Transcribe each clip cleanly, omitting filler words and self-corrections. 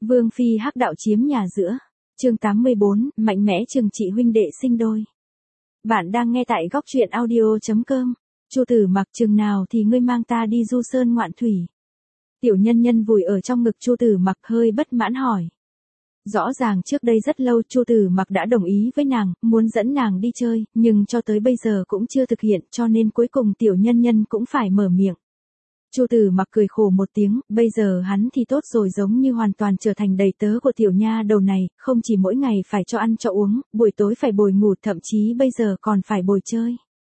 Vương phi hắc đạo chiếm nhà giữa. Chương 84, mạnh mẽ trừng trị huynh đệ sinh đôi. Bạn đang nghe tại góc truyện audio.com. Chu Tử Mặc, chừng nào thì ngươi mang ta đi du sơn ngoạn thủy? Tiểu Nhân Nhân vùi ở trong ngực Chu Tử Mặc hơi bất mãn hỏi. Rõ ràng trước đây rất lâu Chu Tử Mặc đã đồng ý với nàng, muốn dẫn nàng đi chơi, nhưng cho tới bây giờ cũng chưa thực hiện, cho nên cuối cùng Tiểu Nhân Nhân cũng phải mở miệng. Chu Tử Mặc cười khổ một tiếng, bây giờ hắn thì tốt rồi, giống như hoàn toàn trở thành đầy tớ của tiểu nha đầu này, không chỉ mỗi ngày phải cho ăn cho uống, buổi tối phải bồi ngủ, thậm chí bây giờ còn phải bồi chơi.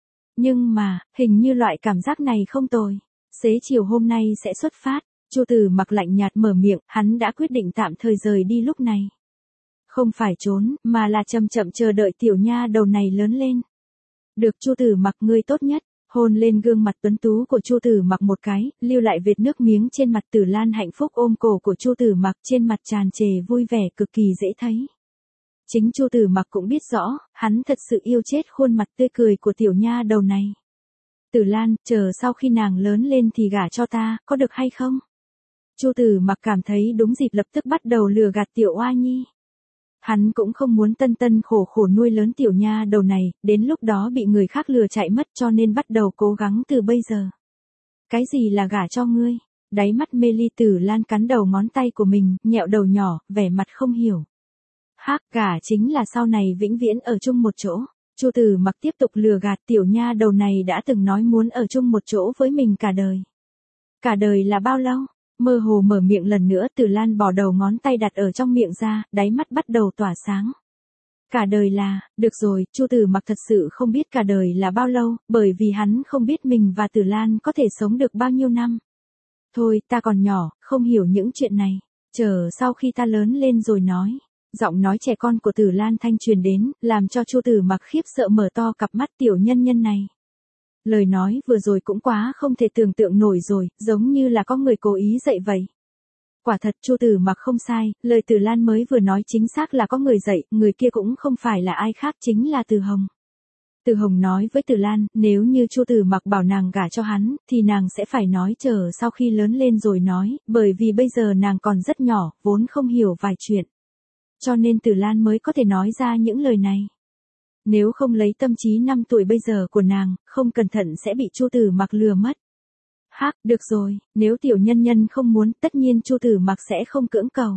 Nhưng mà, hình như loại cảm giác này không tồi. Xế chiều hôm nay sẽ xuất phát. Chu Tử Mặc lạnh nhạt mở miệng, hắn đã quyết định tạm thời rời đi lúc này. Không phải trốn, mà là chậm chậm chờ đợi tiểu nha đầu này lớn lên. Được Chu Tử Mặc, ngươi tốt nhất. Hôn lên gương mặt tuấn tú của Chu Tử Mặc một cái, lưu lại vệt nước miếng trên mặt. Tử Lan hạnh phúc ôm cổ của Chu Tử Mặc, trên mặt tràn trề vui vẻ cực kỳ dễ thấy. Chính Chu Tử Mặc cũng biết rõ, hắn thật sự yêu chết khuôn mặt tươi cười của tiểu nha đầu này. Tử Lan, chờ sau khi nàng lớn lên thì gả cho ta, có được hay không? Chu Tử Mặc cảm thấy đúng dịp lập tức bắt đầu lừa gạt tiểu oa nhi. Hắn cũng không muốn tân tân khổ khổ nuôi lớn tiểu nha đầu này, đến lúc đó bị người khác lừa chạy mất, cho nên bắt đầu cố gắng từ bây giờ. Cái gì là gả cho ngươi? Đáy mắt mê ly Tử Lan cắn đầu ngón tay của mình, nhẹo đầu nhỏ, vẻ mặt không hiểu. Hắc, gả chính là sau này vĩnh viễn ở chung một chỗ. Chu Tử Mặc tiếp tục lừa gạt, tiểu nha đầu này đã từng nói muốn ở chung một chỗ với mình cả đời. Cả đời là bao lâu? Mơ hồ mở miệng lần nữa, Tử Lan bỏ đầu ngón tay đặt ở trong miệng ra, đáy mắt bắt đầu tỏa sáng. Cả đời là, được rồi, Chu Tử Mặc thật sự không biết cả đời là bao lâu, bởi vì hắn không biết mình và Tử Lan có thể sống được bao nhiêu năm. Thôi, ta còn nhỏ, không hiểu những chuyện này, chờ sau khi ta lớn lên rồi nói. Giọng nói trẻ con của Tử Lan thanh truyền đến, làm cho Chu Tử Mặc khiếp sợ mở to cặp mắt. Tiểu nhân nhân này. Lời nói vừa rồi cũng quá không thể tưởng tượng nổi rồi, giống như là có người cố ý dạy vậy. Quả thật Chu Tử Mặc không sai, lời Tử Lan mới vừa nói chính xác là có người dạy, người kia cũng không phải là ai khác, chính là Từ Hồng. Từ Hồng nói với Tử Lan, nếu như Chu Tử Mặc bảo nàng gả cho hắn, thì nàng sẽ phải nói chờ sau khi lớn lên rồi nói, bởi vì bây giờ nàng còn rất nhỏ, vốn không hiểu vài chuyện. Cho nên Tử Lan mới có thể nói ra những lời này. Nếu không lấy tâm trí 5 tuổi bây giờ của nàng, không cẩn thận sẽ bị Chu Tử Mặc lừa mất. Hắc, được rồi, nếu tiểu nhân nhân không muốn, tất nhiên Chu Tử Mặc sẽ không cưỡng cầu.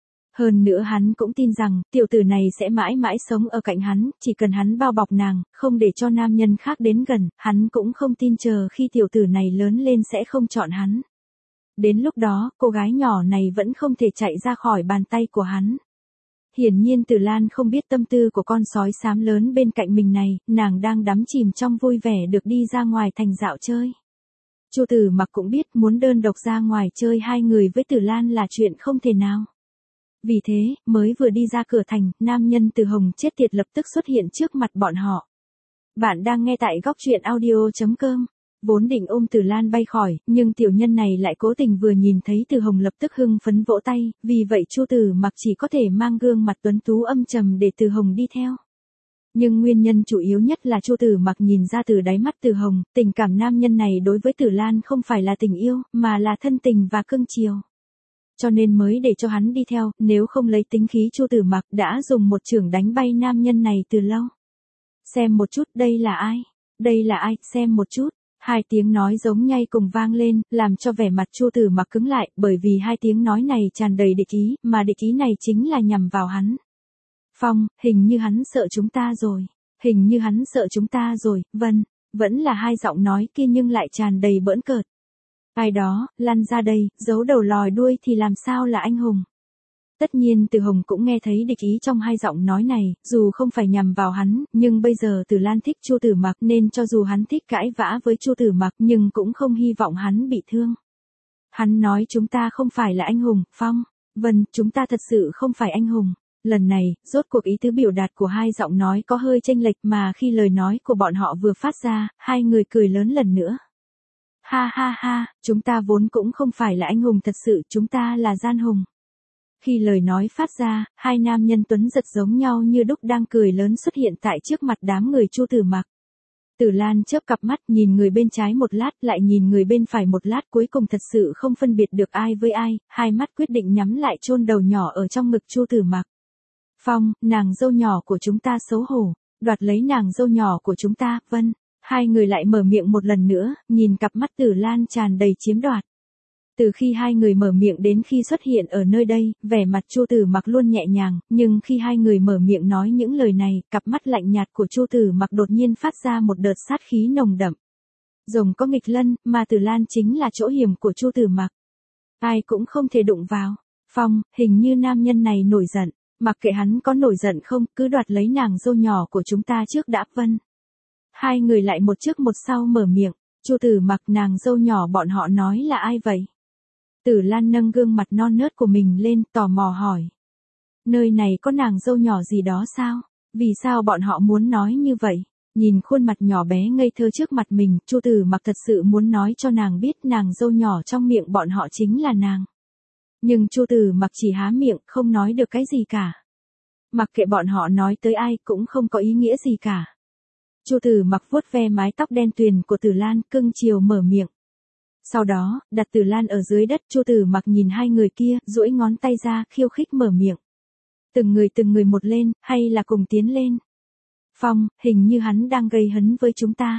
Hơn nữa hắn cũng tin rằng, tiểu tử này sẽ mãi mãi sống ở cạnh hắn, chỉ cần hắn bao bọc nàng, không để cho nam nhân khác đến gần, hắn cũng không tin chờ khi tiểu tử này lớn lên sẽ không chọn hắn. Đến lúc đó, cô gái nhỏ này vẫn không thể chạy ra khỏi bàn tay của hắn. Hiển nhiên Tử Lan không biết tâm tư của con sói xám lớn bên cạnh mình này, nàng đang đắm chìm trong vui vẻ được đi ra ngoài thành dạo chơi. Chu Tử Mặc cũng biết muốn đơn độc ra ngoài chơi hai người với Tử Lan là chuyện không thể nào. Vì thế, mới vừa đi ra cửa thành, nam nhân Từ Hồng chết tiệt lập tức xuất hiện trước mặt bọn họ. Bạn đang nghe tại góc truyện audio.com. Vốn định ôm Tử Lan bay khỏi, nhưng tiểu nhân này lại cố tình vừa nhìn thấy Từ Hồng lập tức hưng phấn vỗ tay, vì vậy Chu Tử Mặc chỉ có thể mang gương mặt tuấn tú âm trầm để Từ Hồng đi theo. Nhưng nguyên nhân chủ yếu nhất là Chu Tử Mặc nhìn ra từ đáy mắt Từ Hồng, tình cảm nam nhân này đối với Tử Lan không phải là tình yêu, mà là thân tình và cưng chiều. Cho nên mới để cho hắn đi theo, nếu không lấy tính khí Chu Tử Mặc đã dùng một chưởng đánh bay nam nhân này từ lâu. Xem một chút, đây là ai? Đây là ai? Xem một chút. Hai tiếng nói giống nhai cùng vang lên, làm cho vẻ mặt Chu Tử Mặc cứng lại, bởi vì hai tiếng nói này tràn đầy địch ý, mà địch ý này chính là nhằm vào hắn. Phong, hình như hắn sợ chúng ta rồi. Hình như hắn sợ chúng ta rồi, vâng, vẫn là hai giọng nói kia nhưng lại tràn đầy bỡn cợt. Ai đó, lăn ra đây, giấu đầu lòi đuôi thì làm sao là anh hùng. Tất nhiên Từ Hồng cũng nghe thấy địch ý trong hai giọng nói này, dù không phải nhằm vào hắn, nhưng bây giờ Tử Lan thích Chu Tử Mặc nên cho dù hắn thích cãi vã với Chu Tử Mặc nhưng cũng không hy vọng hắn bị thương. Hắn nói chúng ta không phải là anh hùng, Phong. Vâng, chúng ta thật sự không phải anh hùng. Lần này, rốt cuộc ý tứ biểu đạt của hai giọng nói có hơi chênh lệch mà khi lời nói của bọn họ vừa phát ra, hai người cười lớn lần nữa. Ha ha ha, chúng ta vốn cũng không phải là anh hùng thật sự, chúng ta là gian hùng. Khi lời nói phát ra, hai nam nhân tuấn giật giống nhau như đúc đang cười lớn xuất hiện tại trước mặt đám người Chu Tử Mặc. Tử Lan chớp cặp mắt, nhìn người bên trái một lát, lại nhìn người bên phải một lát, cuối cùng thật sự không phân biệt được ai với ai, hai mắt quyết định nhắm lại, chôn đầu nhỏ ở trong ngực Chu Tử Mặc. Phong, nàng dâu nhỏ của chúng ta xấu hổ, đoạt lấy nàng dâu nhỏ của chúng ta, vâng. Hai người lại mở miệng một lần nữa, nhìn cặp mắt Tử Lan tràn đầy chiếm đoạt. Từ khi hai người mở miệng đến khi xuất hiện ở nơi đây, vẻ mặt Chu Tử Mặc luôn nhẹ nhàng, nhưng khi hai người mở miệng nói những lời này, cặp mắt lạnh nhạt của Chu Tử Mặc đột nhiên phát ra một đợt sát khí nồng đậm. Rồng có nghịch lân, mà Tử Lan chính là chỗ hiểm của Chu Tử Mặc. Ai cũng không thể đụng vào. Phong, hình như nam nhân này nổi giận, mặc kệ hắn có nổi giận không, cứ đoạt lấy nàng dâu nhỏ của chúng ta trước đã, vâng. Hai người lại một trước một sau mở miệng. Chu Tử Mặc, nàng dâu nhỏ bọn họ nói là ai vậy? Tử Lan nâng gương mặt non nớt của mình lên, tò mò hỏi. Nơi này có nàng dâu nhỏ gì đó sao? Vì sao bọn họ muốn nói như vậy? Nhìn khuôn mặt nhỏ bé ngây thơ trước mặt mình, Chu Tử Mặc thật sự muốn nói cho nàng biết nàng dâu nhỏ trong miệng bọn họ chính là nàng. Nhưng Chu Tử Mặc chỉ há miệng, không nói được cái gì cả. Mặc kệ bọn họ nói tới ai cũng không có ý nghĩa gì cả. Chu Tử Mặc vuốt ve mái tóc đen tuyền của Tử Lan, cưng chiều mở miệng. Sau đó, đặt Tử Lan ở dưới đất, Chu Tử Mặc nhìn hai người kia, duỗi ngón tay ra, khiêu khích mở miệng. Từng người một lên, hay là cùng tiến lên? Phong, hình như hắn đang gây hấn với chúng ta.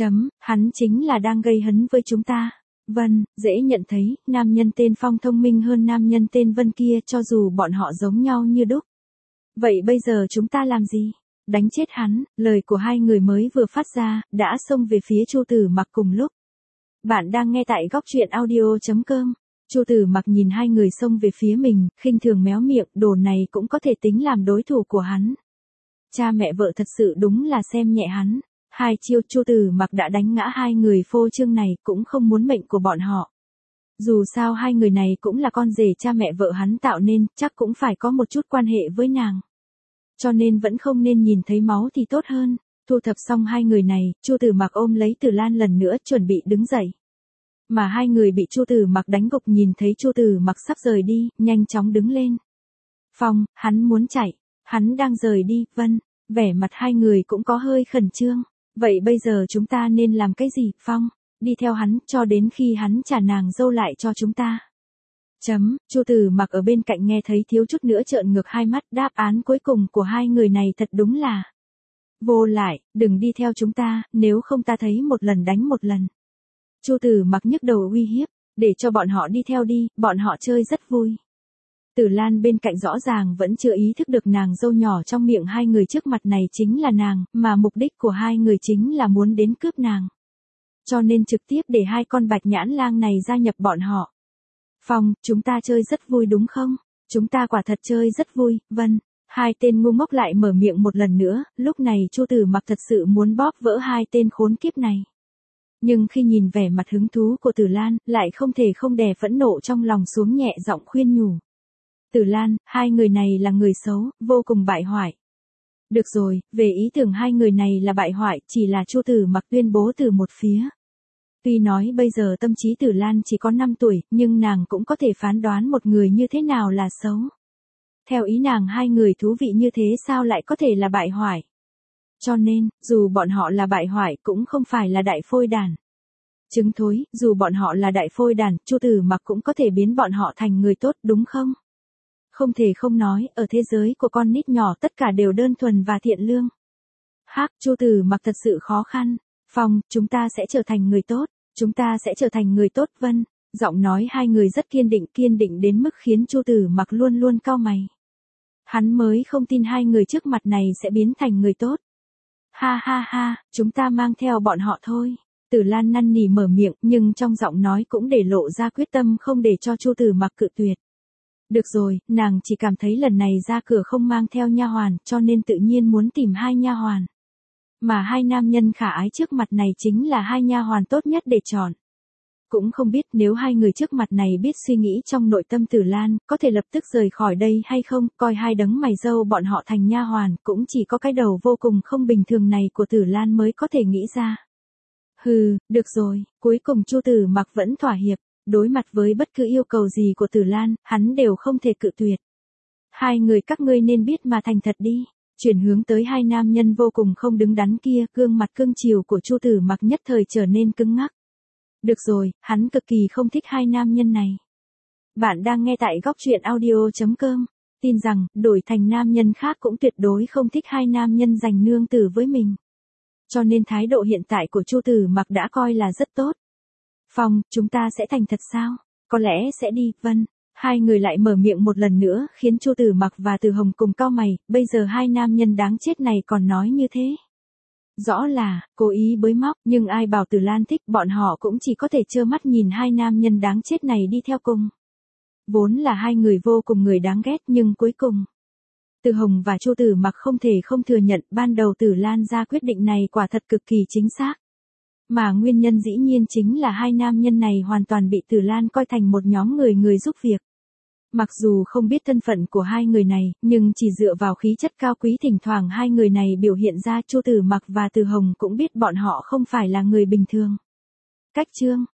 Hắn chính là đang gây hấn với chúng ta. Vân, dễ nhận thấy, nam nhân tên Phong thông minh hơn nam nhân tên Vân kia, cho dù bọn họ giống nhau như đúc. Vậy bây giờ chúng ta làm gì? Đánh chết hắn. Lời của hai người mới vừa phát ra, đã xông về phía Chu Tử Mặc cùng lúc. Bạn đang nghe tại góc truyện audio.com. Chu Tử Mặc nhìn hai người xông về phía mình, khinh thường méo miệng, đồ này cũng có thể tính làm đối thủ của hắn. Cha mẹ vợ thật sự đúng là xem nhẹ hắn. Hai chiêu Chu Tử Mặc đã đánh ngã hai người phô trương này, cũng không muốn mệnh của bọn họ. Dù sao hai người này cũng là con rể cha mẹ vợ hắn tạo nên, chắc cũng phải có một chút quan hệ với nàng. Cho nên vẫn không nên nhìn thấy máu thì tốt hơn. Thu thập xong hai người này, Chu Tử Mặc ôm lấy Tử Lan lần nữa, chuẩn bị đứng dậy. Mà hai người bị Chu Tử Mặc đánh gục, nhìn thấy Chu Tử Mặc sắp rời đi, nhanh chóng đứng lên. Phong, hắn muốn chạy, hắn đang rời đi, vâng. Vẻ mặt hai người cũng có hơi khẩn trương. Vậy bây giờ chúng ta nên làm cái gì, Phong? Đi theo hắn, cho đến khi hắn trả nàng dâu lại cho chúng ta. Chu Tử Mặc ở bên cạnh nghe thấy thiếu chút nữa trợn ngược hai mắt, đáp án cuối cùng của hai người này thật đúng là. Vô lại, đừng đi theo chúng ta, nếu không ta thấy một lần đánh một lần. Chu Tử Mặc nhức đầu uy hiếp, để cho bọn họ đi theo đi, bọn họ chơi rất vui. Tử Lan bên cạnh rõ ràng vẫn chưa ý thức được nàng dâu nhỏ trong miệng hai người trước mặt này chính là nàng, mà mục đích của hai người chính là muốn đến cướp nàng. Cho nên trực tiếp để hai con bạch nhãn lang này gia nhập bọn họ. Phong, chúng ta chơi rất vui đúng không? Chúng ta quả thật chơi rất vui, vâng. Hai tên ngu ngốc lại mở miệng một lần nữa, lúc này Chu Tử Mặc thật sự muốn bóp vỡ hai tên khốn kiếp này. Nhưng khi nhìn vẻ mặt hứng thú của Tử Lan, lại không thể không đè phẫn nộ trong lòng xuống, nhẹ giọng khuyên nhủ. Tử Lan, hai người này là người xấu, vô cùng bại hoại. Được rồi, về ý tưởng hai người này là bại hoại, chỉ là Chu Tử Mặc tuyên bố từ một phía. Tuy nói bây giờ tâm trí Tử Lan chỉ có 5 tuổi, nhưng nàng cũng có thể phán đoán một người như thế nào là xấu. Theo ý nàng hai người thú vị như thế sao lại có thể là bại hoại. Cho nên, dù bọn họ là bại hoại cũng không phải là đại phôi đàn. Trứng thối, dù bọn họ là đại phôi đàn, Chu Tử Mặc cũng có thể biến bọn họ thành người tốt đúng không? Không thể không nói, ở thế giới của con nít nhỏ tất cả đều đơn thuần và thiện lương. Chu Tử Mặc thật sự khó khăn. Phong, chúng ta sẽ trở thành người tốt, chúng ta sẽ trở thành người tốt, vâng. Giọng nói hai người rất kiên định đến mức khiến Chu Tử Mặc luôn luôn cau mày. Hắn mới không tin hai người trước mặt này sẽ biến thành người tốt. Ha, chúng ta mang theo bọn họ thôi. Tử Lan năn nỉ mở miệng, nhưng trong giọng nói cũng để lộ ra quyết tâm không để cho Chu Tử Mặc cự tuyệt. Được rồi, nàng chỉ cảm thấy lần này ra cửa không mang theo nha hoàn, cho nên tự nhiên muốn tìm hai nha hoàn. Mà hai nam nhân khả ái trước mặt này chính là hai nha hoàn tốt nhất để chọn. Cũng không biết nếu hai người trước mặt này biết suy nghĩ trong nội tâm Tử Lan, có thể lập tức rời khỏi đây hay không, coi hai đấng mày râu bọn họ thành nha hoàn, cũng chỉ có cái đầu vô cùng không bình thường này của Tử Lan mới có thể nghĩ ra. Được rồi, cuối cùng Chu Tử Mặc vẫn thỏa hiệp, đối mặt với bất cứ yêu cầu gì của Tử Lan, hắn đều không thể cự tuyệt. Hai người các ngươi nên biết mà thành thật đi. Chuyển hướng tới hai nam nhân vô cùng không đứng đắn kia, gương mặt cương chiều của Chu Tử Mặc nhất thời trở nên cứng ngắc. Được rồi, hắn cực kỳ không thích hai nam nhân này. Bạn đang nghe tại góc truyện audio.com. Tin rằng, đổi thành nam nhân khác cũng tuyệt đối không thích hai nam nhân giành nương tử với mình. Cho nên thái độ hiện tại của Chu Tử Mặc đã coi là rất tốt. Phong, chúng ta sẽ thành thật sao? Có lẽ sẽ đi, vâng. Hai người lại mở miệng một lần nữa, khiến Chu Tử Mặc và Từ Hồng cùng cau mày, bây giờ hai nam nhân đáng chết này còn nói như thế. Rõ là, cố ý bới móc, nhưng ai bảo Tử Lan thích, bọn họ cũng chỉ có thể trơ mắt nhìn hai nam nhân đáng chết này đi theo cùng. Vốn là hai người vô cùng người đáng ghét nhưng cuối cùng. Từ Hồng và Chu Tử Mặc không thể không thừa nhận ban đầu Tử Lan ra quyết định này quả thật cực kỳ chính xác. Mà nguyên nhân dĩ nhiên chính là hai nam nhân này hoàn toàn bị Tử Lan coi thành một nhóm người giúp việc. Mặc dù không biết thân phận của hai người này, nhưng chỉ dựa vào khí chất cao quý thỉnh thoảng hai người này biểu hiện ra, Chu Tử Mặc và Từ Hồng cũng biết bọn họ không phải là người bình thường. Cách chương